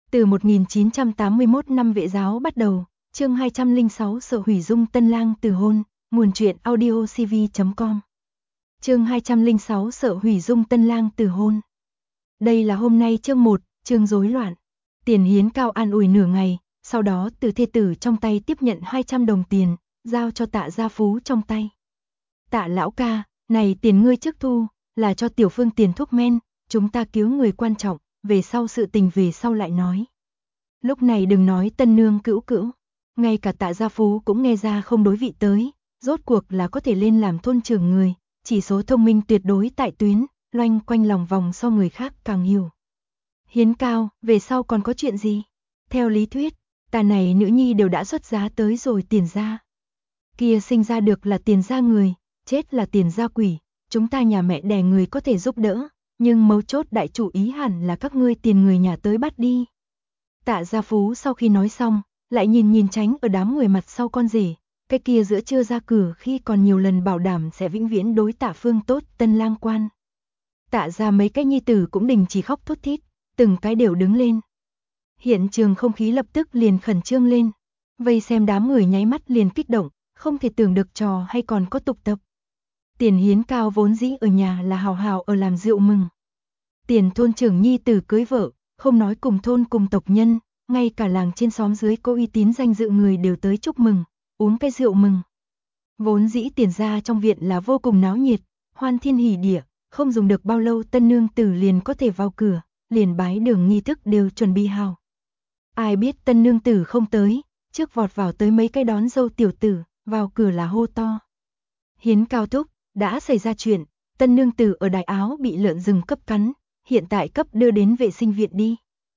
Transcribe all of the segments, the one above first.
Từ 1981 năm Vệ giáo bắt đầu, chương 206 Sợ hủy dung tân lang từ hôn, nguồn truyện audiocv.com. Chương 206 Sợ hủy dung tân lang từ hôn. Đây là hôm nay chương 1, chương rối loạn. Tiền Hiến Cao an ủi nửa ngày, sau đó từ thê tử trong tay tiếp nhận 200 đồng tiền, giao cho Tạ Gia Phú trong tay. Tạ lão ca, này tiền ngươi trước thu, là cho Tiểu Phương tiền thuốc men, chúng ta cứu người quan trọng, về sau sự tình về sau lại nói. Lúc này đừng nói tân nương cữu cữu, ngay cả Tạ Gia Phú cũng nghe ra không đối vị tới, rốt cuộc là có thể lên làm thôn trưởng người, chỉ số thông minh tuyệt đối tại tuyến, loanh quanh lòng vòng so người khác càng hiểu. Hiến Cao, về sau còn có chuyện gì? Theo lý thuyết, ta này nữ nhi đều đã xuất giá tới rồi tiền gia. Kia sinh ra được là tiền gia người, chết là tiền gia quỷ, chúng ta nhà mẹ đẻ người có thể giúp đỡ, nhưng mấu chốt đại chủ ý hẳn là các ngươi tiền người nhà tới bắt đi. Tạ Gia Phú sau khi nói xong, lại nhìn tránh ở đám người mặt sau con rể, cái kia giữa chưa ra cửa khi còn nhiều lần bảo đảm sẽ vĩnh viễn đối Tạ Phương tốt tân lang quan. Tạ ra mấy cái nhi tử cũng đình chỉ khóc thút thít, từng cái đều đứng lên. Hiện trường không khí lập tức liền khẩn trương lên, vây xem đám người nháy mắt liền kích động, không thể tưởng được trò hay còn có tục tập. Tiền Hiến Cao vốn dĩ ở nhà là hào hào ở làm rượu mừng. Tiền thôn trưởng nhi tử cưới vợ, không nói cùng thôn cùng tộc nhân, ngay cả làng trên xóm dưới có uy tín danh dự người đều tới chúc mừng, uống cái rượu mừng. Vốn dĩ tiền gia trong viện là vô cùng náo nhiệt, hoan thiên hỉ địa, không dùng được bao lâu tân nương tử liền có thể vào cửa, liền bái đường nghi thức đều chuẩn bị hào. Ai biết tân nương tử không tới, trước vọt vào tới mấy cái đón dâu tiểu tử, vào cửa là hô to. Hiến Cao thúc, đã xảy ra chuyện, tân nương tử ở Đại Áo bị lợn rừng cấp cắn, hiện tại cấp đưa đến vệ sinh viện đi.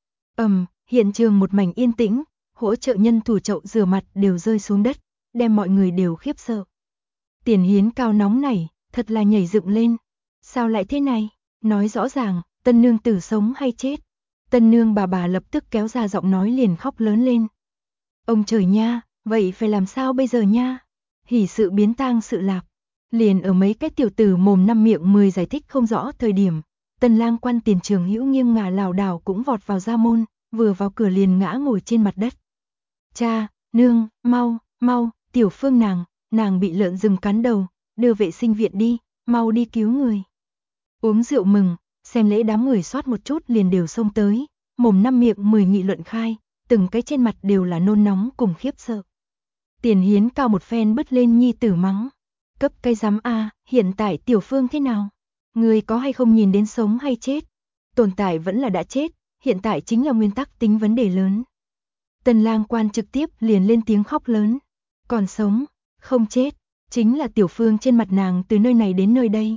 Hiện trường một mảnh yên tĩnh, hỗ trợ nhân thủ chậu rửa mặt đều rơi xuống đất, đem mọi người đều khiếp sợ. Tiền Hiến Cao nóng nảy, thật là nhảy dựng lên. Sao lại thế này? Nói rõ ràng, tân nương tử sống hay chết? Tân nương bà lập tức kéo ra giọng nói liền khóc lớn lên. Ông trời nha, vậy phải làm sao bây giờ nha? Hỉ sự biến tang sự lạc. Liền ở mấy cái tiểu tử mồm năm miệng 10 giải thích không rõ thời điểm, tân lang quan Tiền Trường Hữu nghiêng ngả lảo đảo cũng vọt vào gia môn, vừa vào cửa liền ngã ngồi trên mặt đất. Cha, nương, mau, Tiểu Phương nàng bị lợn rừng cắn đầu, đưa vệ sinh viện đi, mau đi cứu người. Uống rượu mừng, xem lễ đám người soát một chút liền đều xông tới, mồm năm miệng 10 nghị luận khai, từng cái trên mặt đều là nôn nóng cùng khiếp sợ. Tiền Hiến Cao một phen bứt lên nhi tử mắng. Cấp cái giám a, hiện tại Tiểu Phương thế nào? Người có hay không nhìn đến sống hay chết? Tồn tại vẫn là đã chết, hiện tại chính là nguyên tắc tính vấn đề lớn. Tần lang quan trực tiếp liền lên tiếng khóc lớn. Còn sống, không chết, chính là Tiểu Phương trên mặt nàng từ nơi này đến nơi đây.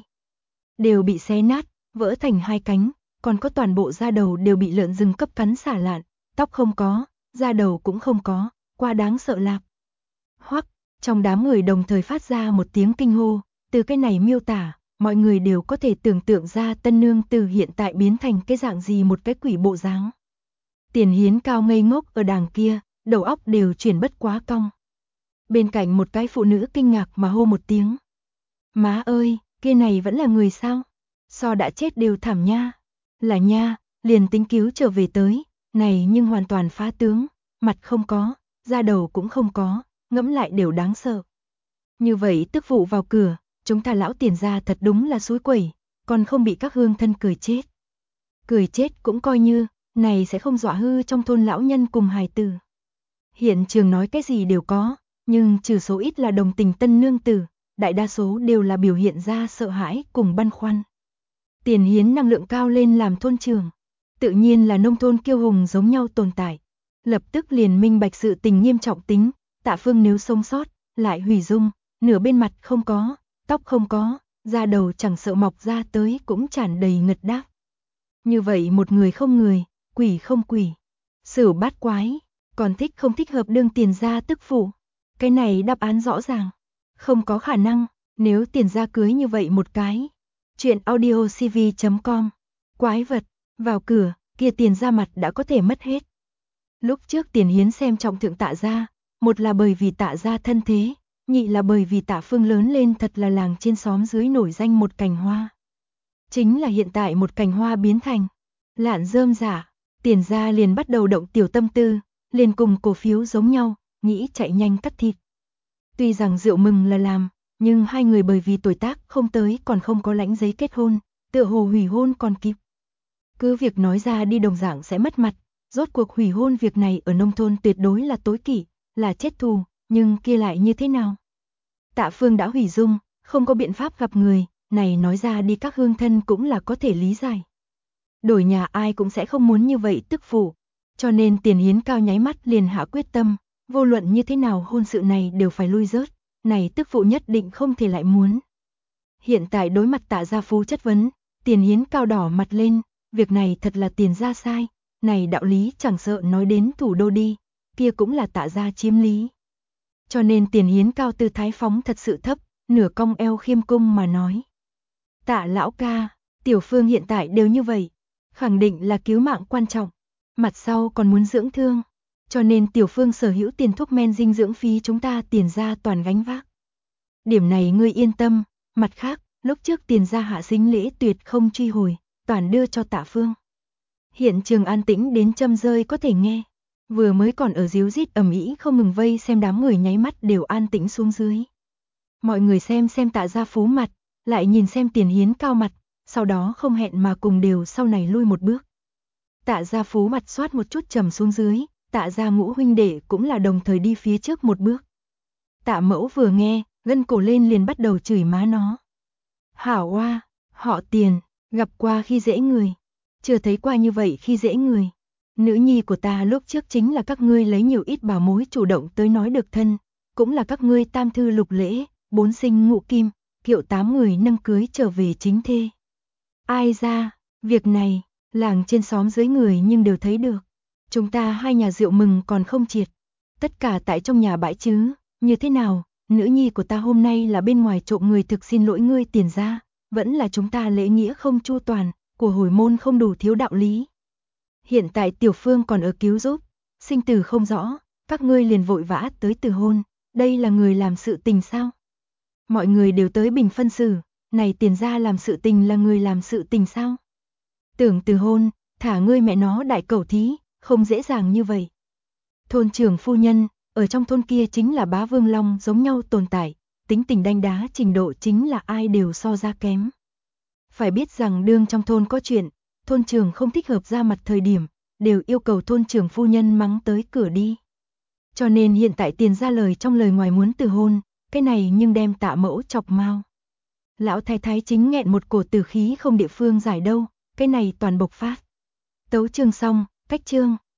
Đều bị xé nát, vỡ thành hai cánh, còn có toàn bộ da đầu đều bị lợn rừng cấp cắn xả lạn, tóc không có, da đầu cũng không có, quá đáng sợ lạc. Hoắc, trong đám người đồng thời phát ra một tiếng kinh hô, từ cái này miêu tả, mọi người đều có thể tưởng tượng ra tân nương từ hiện tại biến thành cái dạng gì một cái quỷ bộ dáng. Tiền Hiến Cao ngây ngốc ở đàng kia, đầu óc đều chuyển bất quá cong. Bên cạnh một cái phụ nữ kinh ngạc mà hô một tiếng. Má ơi, kia này vẫn là người sao? So đã chết đều thảm nha. Là nha, liền tính cứu trở về tới, này nhưng hoàn toàn phá tướng, mặt không có, da đầu cũng không có, ngẫm lại đều đáng sợ. Như vậy tức phụ vào cửa, chúng ta lão Tiền gia thật đúng là xúi quẩy, còn không bị các hương thân cười chết. Cười chết cũng coi như, này sẽ không dọa hư trong thôn lão nhân cùng hài tử. Hiện trường nói cái gì đều có, nhưng trừ số ít là đồng tình tân nương tử, đại đa số đều là biểu hiện ra sợ hãi cùng băn khoăn. Tiền Hiến năng lượng cao lên làm thôn trưởng, tự nhiên là nông thôn kiêu hùng giống nhau tồn tại. Lập tức liền minh bạch sự tình nghiêm trọng tính, Tạ Phương nếu sống sót, lại hủy dung, nửa bên mặt không có, tóc không có, da đầu chẳng sợ mọc ra tới cũng tràn đầy ngật đáp. Như vậy một người không người, quỷ không quỷ, Sửu bát quái, còn thích không thích hợp đương Tiền gia tức phụ. Cái này đáp án rõ ràng, không có khả năng, nếu Tiền gia cưới như vậy một cái. Chuyện audiocv.com, quái vật, vào cửa, kia Tiền gia mặt đã có thể mất hết. Lúc trước Tiền Hiến xem trọng thượng Tạ gia, một là bởi vì Tạ gia thân thế, nhị là bởi vì Tạ Phương lớn lên thật là làng trên xóm dưới nổi danh một cành hoa. Chính là hiện tại một cành hoa biến thành lạn rơm rả, Tiền gia liền bắt đầu động tiểu tâm tư, liền cùng cổ phiếu giống nhau, nghĩ chạy nhanh cắt thịt. Tuy rằng rượu mừng là làm, nhưng hai người bởi vì tuổi tác không tới còn không có lãnh giấy kết hôn, tựa hồ hủy hôn còn kịp. Cứ việc nói ra đi đồng dạng sẽ mất mặt, rốt cuộc hủy hôn việc này ở nông thôn tuyệt đối là tối kỵ, là chết thù, nhưng kia lại như thế nào? Tạ Phương đã hủy dung, không có biện pháp gặp người, này nói ra đi các hương thân cũng là có thể lý giải. Đổi nhà ai cũng sẽ không muốn như vậy tức phụ, cho nên Tiền Hiến Cao nháy mắt liền hạ quyết tâm, vô luận như thế nào hôn sự này đều phải lui rớt, này tức phụ nhất định không thể lại muốn. Hiện tại đối mặt Tạ gia phú chất vấn, Tiền Hiến Cao đỏ mặt lên, việc này thật là Tiền gia sai, này đạo lý chẳng sợ nói đến thủ đô đi, kia cũng là Tạ gia chiếm lý. Cho nên Tiền Hiến Cao tư thái phóng thật sự thấp, nửa cong eo khiêm cung mà nói. Tạ lão ca, Tiểu Phương hiện tại đều như vậy, khẳng định là cứu mạng quan trọng, mặt sau còn muốn dưỡng thương, cho nên Tiểu Phương sở hữu tiền thuốc men dinh dưỡng phí chúng ta Tiền gia toàn gánh vác. Điểm này ngươi yên tâm, mặt khác, lúc trước Tiền gia hạ sinh lễ tuyệt không truy hồi, toàn đưa cho Tạ Phương. Hiện trường an tĩnh đến châm rơi có thể nghe, vừa mới còn ở díu rít ầm ĩ không ngừng vây xem đám người nháy mắt đều an tĩnh xuống dưới. Mọi người xem Tạ gia phú mặt, lại nhìn xem Tiền Hiến Cao mặt, sau đó không hẹn mà cùng đều sau này lui một bước. Tạ gia phú mặt xoát một chút trầm xuống dưới, Tạ gia ngũ huynh đệ cũng là đồng thời đi phía trước một bước. Tạ mẫu vừa nghe, gân cổ lên liền bắt đầu chửi má nó. Hảo oa, họ Tiền, gặp qua khi dễ người, chưa thấy qua như vậy khi dễ người. Nữ nhi của ta lúc trước chính là các ngươi lấy nhiều ít bảo mối chủ động tới nói được thân, cũng là các ngươi tam thư lục lễ, bốn sinh ngũ kim, kiệu 8 người nâng cưới trở về chính thê. Ai ra, việc này, làng trên xóm dưới người nhưng đều thấy được. Chúng ta hai nhà rượu mừng còn không triệt. Tất cả tại trong nhà bãi chứ, như thế nào, nữ nhi của ta hôm nay là bên ngoài trộm người thực xin lỗi ngươi Tiền gia, vẫn là chúng ta lễ nghĩa không chu toàn, của hồi môn không đủ thiếu đạo lý. Hiện tại Tiểu Phương còn ở cứu giúp, sinh tử không rõ, các ngươi liền vội vã tới từ hôn, đây là người làm sự tình sao? Mọi người đều tới bình phân xử, này Tiền gia làm sự tình là người làm sự tình sao? Tưởng từ hôn, thả ngươi mẹ nó đại cẩu thí, không dễ dàng như vậy. Thôn trưởng phu nhân, ở trong thôn kia chính là bá vương long giống nhau tồn tại, tính tình đanh đá trình độ chính là ai đều so ra kém. Phải biết rằng đương trong thôn có chuyện, thôn trưởng không thích hợp ra mặt thời điểm, đều yêu cầu thôn trưởng phu nhân mắng tới cửa đi. Cho nên hiện tại Tiền gia lời trong lời ngoài muốn từ hôn, cái này nhưng đem Tạ mẫu chọc mau. Lão thái thái chính nghẹn một cổ tử khí không địa phương giải đâu, cái này toàn bộc phát. Tấu chương xong, cách chương.